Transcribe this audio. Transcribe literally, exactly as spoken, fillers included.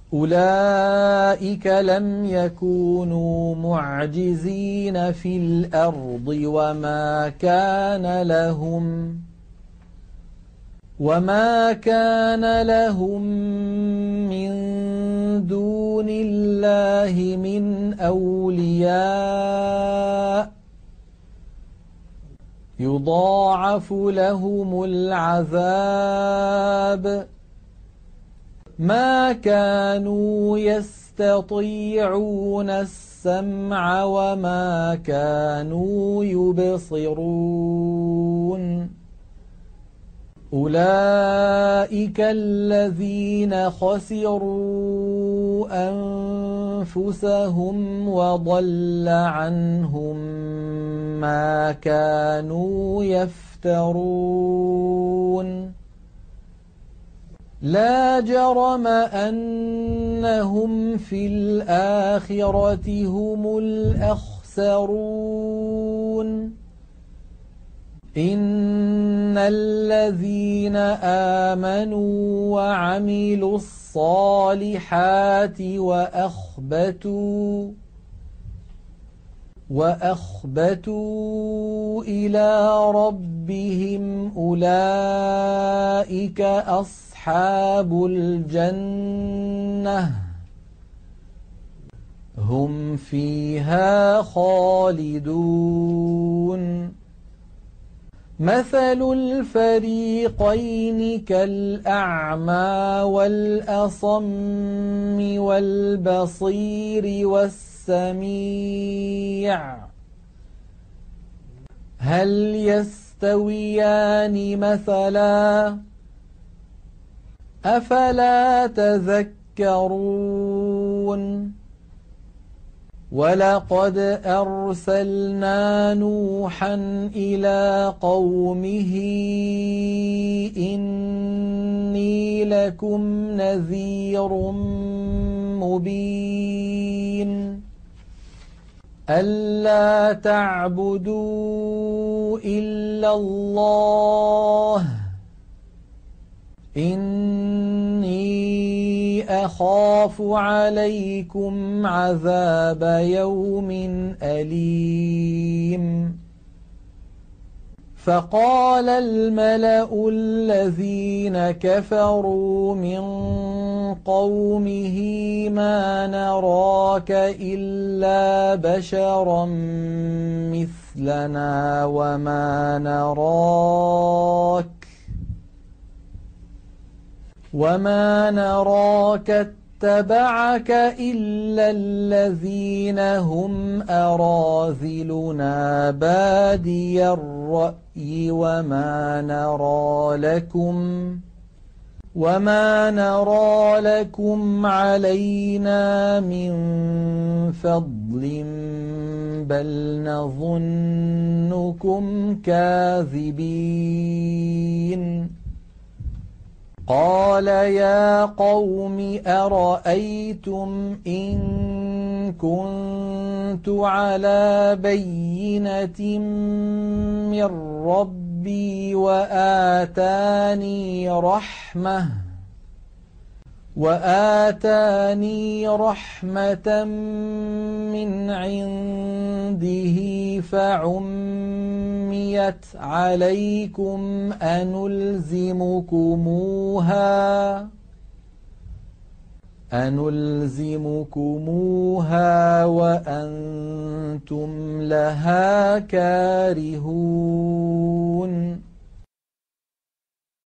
أولئك لم يكونوا معجزين في الأرض وما كان لهم وما كان لهم من دون الله من أولياء يضاعف لهم العذاب ما كانوا يستطيعون السمع وما كانوا يبصرون أولئك الذين خسروا أنفسهم وضل عنهم ما كانوا يفترون لا جرم أنهم في الآخرة هم الأخسرون إن الذين آمنوا وعملوا الصالحات وأخبتوا وأخبتوا إلى ربهم أولئك أصحاب الجنة هم فيها خالدون مثل الفريقين كالأعمى والأصم والبصير والسميع هل يستويان مثلا أفلا تذكرون ولقد أرسلنا نوحا إلى قومه إني لكم نذير مبين ألا تعبدوا إلا الله إني أخاف عليكم عذاب يوم أليم فقال الملأ الذين كفروا من قومه ما نراك إلا بشرا مثلنا وما نراك وما نراك اتبعك إلا الذين هم أراذلنا بادي الرأي وما نرى لكم وما نرى لكم علينا من فضل بل نظنكم كاذبين قال يا قوم أرأيتم إن كنت على بينة من ربي وآتاني رحمة وآتاني رحمة من عنده فعميت عليكم أنلزمكموها أنلزمكموها وأنتم لها كارهون